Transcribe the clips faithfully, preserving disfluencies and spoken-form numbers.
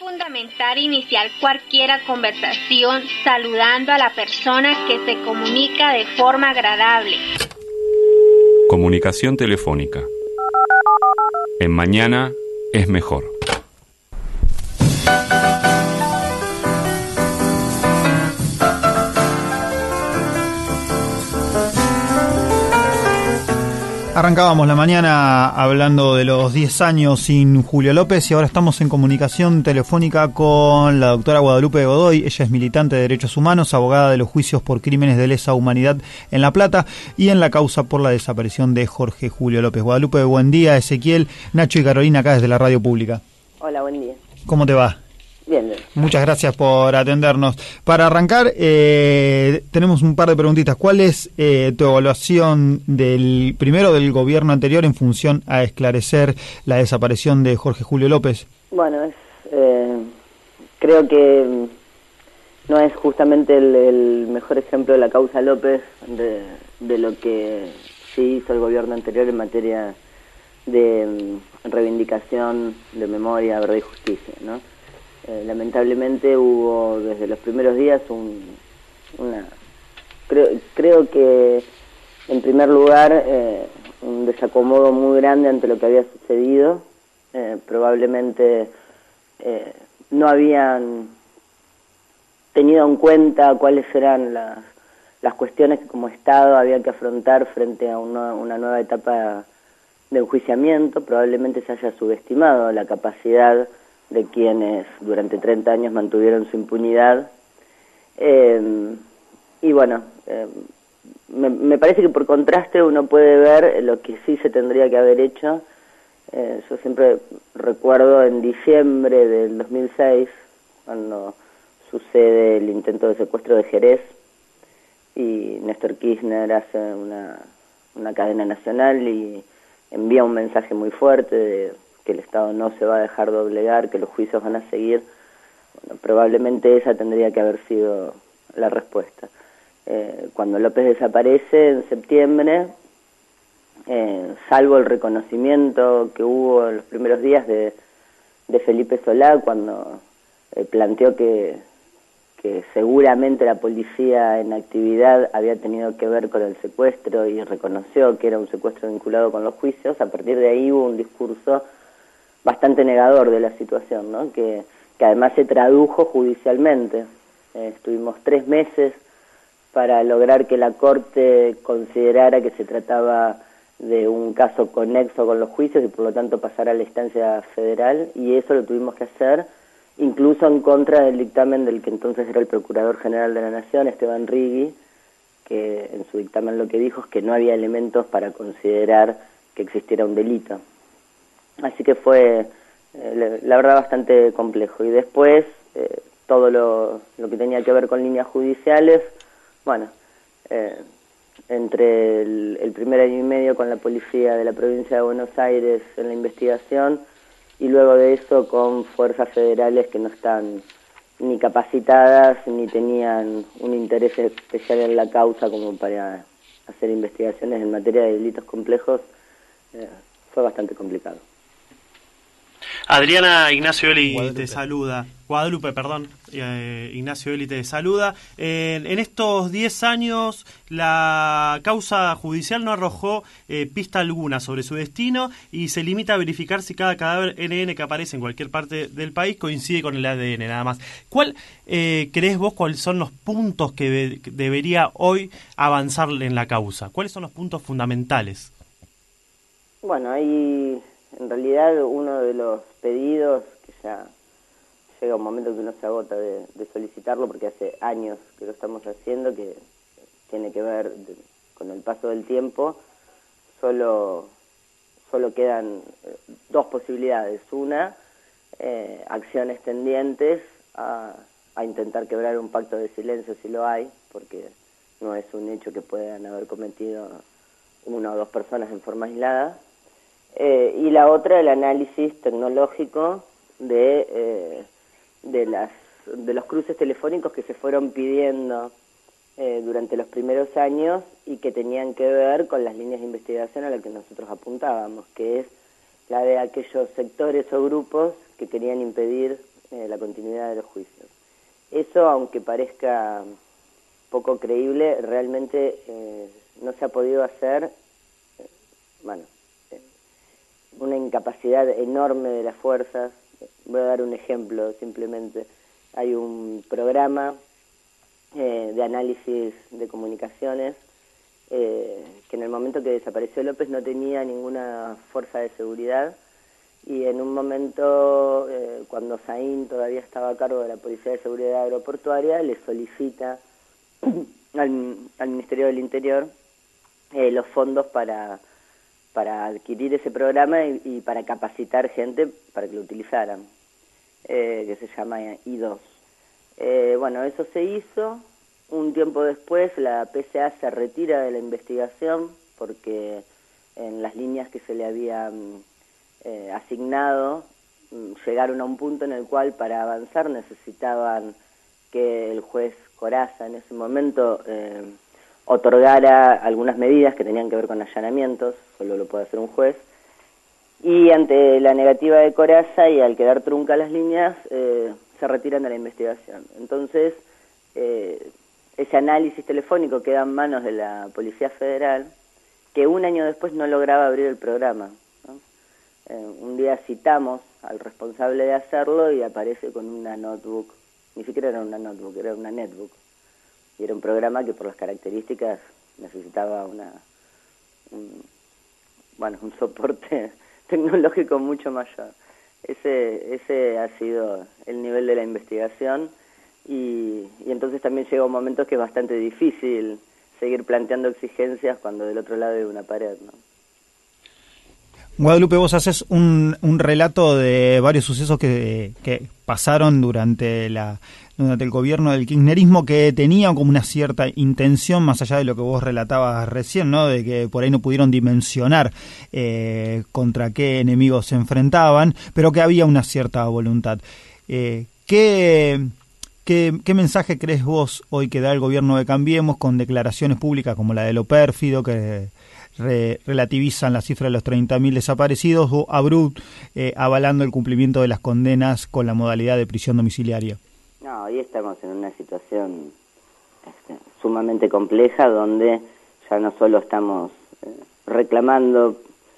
fundamental iniciar cualquier conversación saludando a la persona que se comunica de forma agradable. Comunicación telefónica. En Mañana es mejor. Arrancábamos la mañana hablando de los diez años sin Julio López y ahora estamos en comunicación telefónica con la doctora Guadalupe Godoy. Ella es militante de derechos humanos, abogada de los juicios por crímenes de lesa humanidad en La Plata y en la causa por la desaparición de Jorge Julio López. Guadalupe, buen día. Ezequiel, Nacho y Carolina acá desde la Radio Pública. Hola, buen día. ¿Cómo te va? Bien, bien. Muchas gracias por atendernos. Para arrancar, eh, tenemos un par de preguntitas. ¿Cuál es eh, tu evaluación del primero del gobierno anterior en función a esclarecer la desaparición de Jorge Julio López? Bueno, es, eh, creo que no es justamente el, el mejor ejemplo de la causa López de, de lo que sí hizo el gobierno anterior en materia de um, reivindicación de memoria, verdad y justicia, ¿no? Eh, lamentablemente hubo desde los primeros días un, una creo, creo que en primer lugar eh, un desacomodo muy grande ante lo que había sucedido. Eh, probablemente eh, no habían tenido en cuenta cuáles eran las, las cuestiones que como Estado había que afrontar frente a una, una nueva etapa de enjuiciamiento. Probablemente se haya subestimado la capacidad de quienes durante treinta años mantuvieron su impunidad. Eh, y bueno, eh, me, me parece que por contraste uno puede ver lo que sí se tendría que haber hecho. Eh, yo siempre recuerdo en diciembre del dos mil seis, cuando sucede el intento de secuestro de Jerez, y Néstor Kirchner hace una, una cadena nacional y envía un mensaje muy fuerte de que el Estado no se va a dejar doblegar, que los juicios van a seguir. Bueno, probablemente esa tendría que haber sido la respuesta. Eh, cuando López desaparece en septiembre, eh, salvo el reconocimiento que hubo en los primeros días de, de Felipe Solá, cuando eh, planteó que, que seguramente la policía en actividad había tenido que ver con el secuestro y reconoció que era un secuestro vinculado con los juicios, a partir de ahí hubo un discurso bastante negador de la situación, ¿no? Que, que además se tradujo judicialmente. Eh, estuvimos tres meses para lograr que la Corte considerara que se trataba de un caso conexo con los juicios y por lo tanto pasara a la instancia federal, y eso lo tuvimos que hacer incluso en contra del dictamen del que entonces era el Procurador General de la Nación, Esteban Rigui, que en su dictamen lo que dijo es que no había elementos para considerar que existiera un delito. Así que fue, eh, la verdad, bastante complejo. Y después, eh, todo lo, lo que tenía que ver con líneas judiciales, bueno, eh, entre el, el primer año y medio con la policía de la provincia de Buenos Aires en la investigación, y luego de eso con fuerzas federales que no están ni capacitadas ni tenían un interés especial en la causa como para hacer investigaciones en materia de delitos complejos, eh, fue bastante complicado. Adriana, Ignacio Eli te saluda. Guadalupe, perdón. Eh, Ignacio Eli te saluda. Eh, en estos diez años, la causa judicial no arrojó eh, pista alguna sobre su destino y se limita a verificar si cada cadáver N N que aparece en cualquier parte del país coincide con el A D N, nada más. ¿Cuál eh, crees vos cuáles son los puntos que, de, que debería hoy avanzar en la causa? ¿Cuáles son los puntos fundamentales? Bueno, hay en realidad uno de los pedidos que ya llega un momento que uno se agota de, de solicitarlo, porque hace años que lo estamos haciendo, que tiene que ver de, con el paso del tiempo. Solo, solo quedan eh, dos posibilidades. Una, eh, acciones tendientes a, a intentar quebrar un pacto de silencio si lo hay, porque no es un hecho que puedan haber cometido una o dos personas en forma aislada. Eh, y la otra, el análisis tecnológico de, eh, de, las, de los cruces telefónicos que se fueron pidiendo eh, durante los primeros años y que tenían que ver con las líneas de investigación a las que nosotros apuntábamos, que es la de aquellos sectores o grupos que querían impedir eh, la la continuidad de los juicios. Eso, aunque parezca poco creíble, realmente eh, no se ha podido hacer, eh, bueno, eh, una incapacidad enorme de las fuerzas. Voy a dar un ejemplo simplemente. Hay un programa eh, de análisis de comunicaciones eh, que en el momento que desapareció López no tenía ninguna fuerza de seguridad, y en un momento, eh, cuando Saín todavía estaba a cargo de la Policía de Seguridad Aeroportuaria, le solicita al, al Ministerio del Interior eh, los fondos para, para adquirir ese programa y, y para capacitar gente para que lo utilizaran, eh, que se llama I dos. Eh, bueno, eso se hizo. Un tiempo después la P C A se retira de la investigación porque en las líneas que se le habían eh, asignado llegaron a un punto en el cual para avanzar necesitaban que el juez Corazza en ese momento eh, otorgara algunas medidas que tenían que ver con allanamientos, solo lo puede hacer un juez, y ante la negativa de Corazza y al quedar trunca las líneas, eh, se retiran de la investigación. Entonces, eh, ese análisis telefónico queda en manos de la Policía Federal, que un año después no lograba abrir el programa, ¿no? Eh, un día citamos al responsable de hacerlo y aparece con una notebook. Ni siquiera era una notebook, era una netbook. Y era un programa que por las características necesitaba una un, bueno, un soporte tecnológico mucho mayor. Ese, ese ha sido el nivel de la investigación, y, y entonces también llega un momento que es bastante difícil seguir planteando exigencias cuando del otro lado hay una pared, ¿no? Guadalupe, vos haces un, un relato de varios sucesos que, que pasaron durante la durante el gobierno del kirchnerismo, que tenían como una cierta intención, más allá de lo que vos relatabas recién, ¿no? De que por ahí no pudieron dimensionar eh, contra qué enemigos se enfrentaban, pero que había una cierta voluntad. Eh, ¿qué, qué, ¿Qué mensaje crees vos hoy que da el gobierno de Cambiemos con declaraciones públicas como la de Lo Pérfido, que Re, relativizan la cifra de los treinta mil desaparecidos, o Abrut eh, avalando el cumplimiento de las condenas con la modalidad de prisión domiciliaria? No, hoy estamos en una situación este, sumamente compleja, donde ya no solo estamos eh, reclamando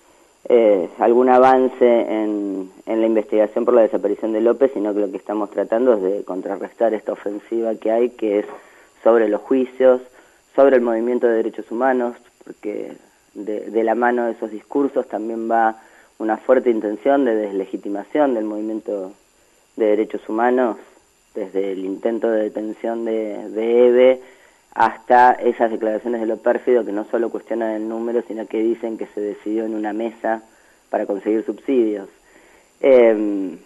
eh, algún avance en, en la investigación por la desaparición de López, sino que lo que estamos tratando es de contrarrestar esta ofensiva que hay, que es sobre los juicios, sobre el movimiento de derechos humanos, porque De, de la mano de esos discursos también va una fuerte intención de deslegitimación del movimiento de derechos humanos, desde el intento de detención de, de Eve hasta esas declaraciones de Lo Pérfido, que no solo cuestionan el número, sino que dicen que se decidió en una mesa para conseguir subsidios. Eh,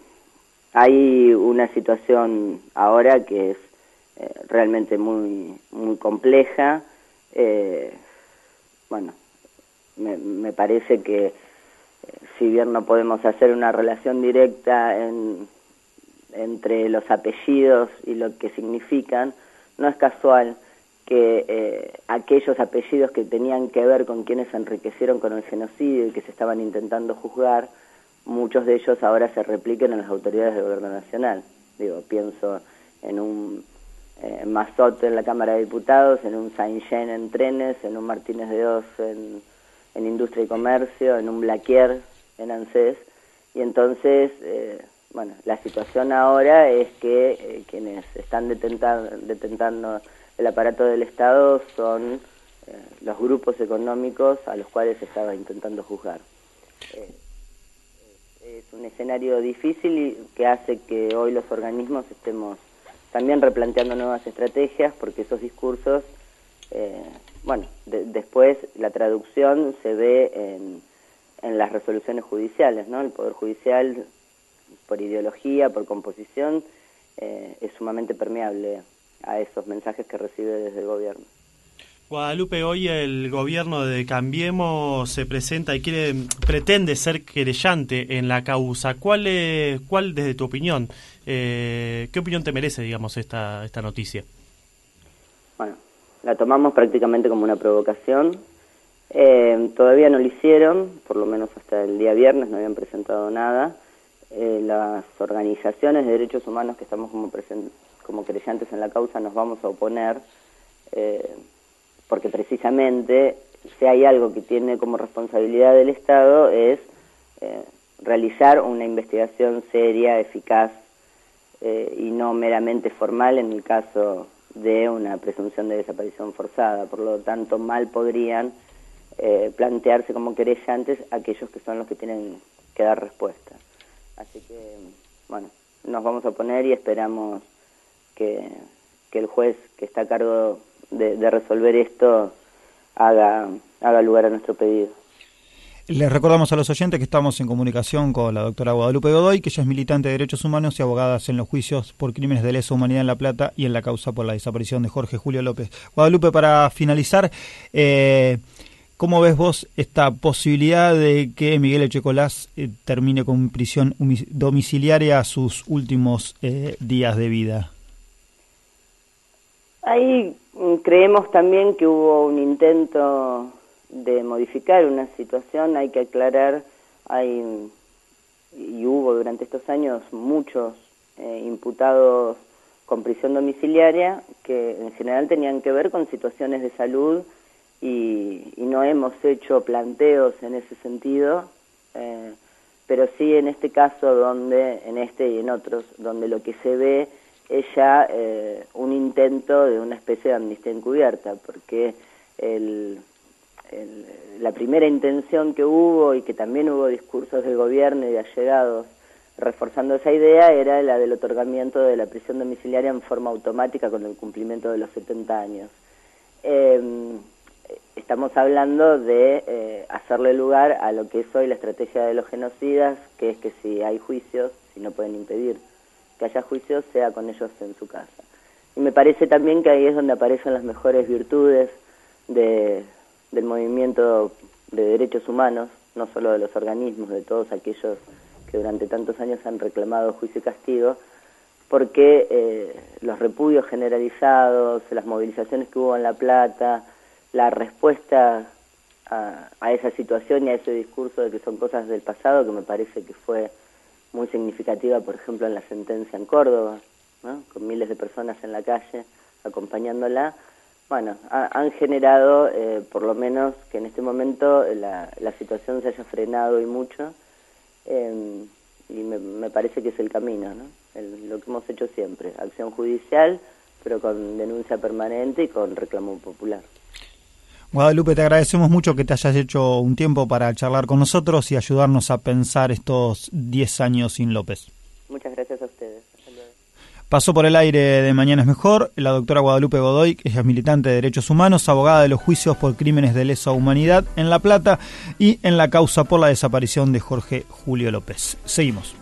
hay una situación ahora que es eh, realmente muy, muy compleja. Eh, bueno, Me, me parece que eh, si bien no podemos hacer una relación directa en, entre los apellidos y lo que significan, no es casual que eh, aquellos apellidos que tenían que ver con quienes se enriquecieron con el genocidio y que se estaban intentando juzgar, muchos de ellos ahora se repliquen en las autoridades del gobierno nacional. Digo, pienso en un eh, Mazzotte en la Cámara de Diputados, en un Saint-Jean en Trenes, en un Martínez de Oz en... en Industria y Comercio, en un Blaquier en ANSES, y entonces, eh, bueno, la situación ahora es que eh, quienes están detentando, detentando el aparato del Estado son eh, los grupos económicos a los cuales se estaba intentando juzgar. Eh, es un escenario difícil y que hace que hoy los organismos estemos también replanteando nuevas estrategias, porque esos discursos eh, bueno, de, después la traducción se ve en, en las resoluciones judiciales, ¿no? El Poder Judicial, por ideología, por composición, eh, es sumamente permeable a esos mensajes que recibe desde el gobierno. Guadalupe, hoy el gobierno de Cambiemos se presenta y quiere pretende ser querellante en la causa. ¿Cuál, es, cuál desde tu opinión, eh, qué opinión te merece, digamos, esta, esta noticia? Bueno, la tomamos prácticamente como una provocación. Eh, todavía no lo hicieron, por lo menos hasta el día viernes no habían presentado nada. eh, las organizaciones de derechos humanos que estamos como, present- como creyentes en la causa nos vamos a oponer, eh, porque precisamente si hay algo que tiene como responsabilidad del Estado es eh, realizar una investigación seria, eficaz eh, y no meramente formal en el caso de una presunción de desaparición forzada. Por lo tanto, mal podrían eh, plantearse como querellantes aquellos que son los que tienen que dar respuesta. Así que, bueno, nos vamos a oponer y esperamos que, que el juez que está a cargo de, de resolver esto haga, haga lugar a nuestro pedido. Les recordamos a los oyentes que estamos en comunicación con la doctora Guadalupe Godoy, que ella es militante de derechos humanos y abogada en los juicios por crímenes de lesa humanidad en La Plata y en la causa por la desaparición de Jorge Julio López. Guadalupe, para finalizar, eh, ¿cómo ves vos esta posibilidad de que Miguel Echecolás eh, termine con prisión domiciliaria sus últimos eh, días de vida? Ahí creemos también que hubo un intento de modificar una situación. Hay que aclarar, hay y hubo durante estos años muchos eh, imputados con prisión domiciliaria que en general tenían que ver con situaciones de salud y, y no hemos hecho planteos en ese sentido, eh, pero sí en este caso, donde en este y en otros, donde lo que se ve es ya eh, un intento de una especie de amnistía encubierta, porque el El, la primera intención que hubo, y que también hubo discursos del gobierno y de allegados reforzando esa idea, era la del otorgamiento de la prisión domiciliaria en forma automática con el cumplimiento de los setenta años. Eh, estamos hablando de eh, hacerle lugar a lo que es hoy la estrategia de los genocidas, que es que si hay juicios, si no pueden impedir que haya juicios, sea con ellos en su casa. Y me parece también que ahí es donde aparecen las mejores virtudes de del movimiento de derechos humanos, no solo de los organismos, de todos aquellos que durante tantos años han reclamado juicio y castigo, porque eh, los repudios generalizados, las movilizaciones que hubo en La Plata, la respuesta a, a esa situación y a ese discurso de que son cosas del pasado, que me parece que fue muy significativa, por ejemplo, en la sentencia en Córdoba, ¿no?, con miles de personas en la calle acompañándola. Bueno, ha, han generado, eh, por lo menos, que en este momento la, la situación se haya frenado y mucho, eh, y me, me parece que es el camino, ¿no? El, lo que hemos hecho siempre, acción judicial, pero con denuncia permanente y con reclamo popular. Guadalupe, te agradecemos mucho que te hayas hecho un tiempo para charlar con nosotros y ayudarnos a pensar estos diez años sin López. Muchas gracias a ustedes. Pasó por el aire de Mañana es Mejor la doctora Guadalupe Godoy, que es militante de derechos humanos, abogada de los juicios por crímenes de lesa humanidad en La Plata y en la causa por la desaparición de Jorge Julio López. Seguimos.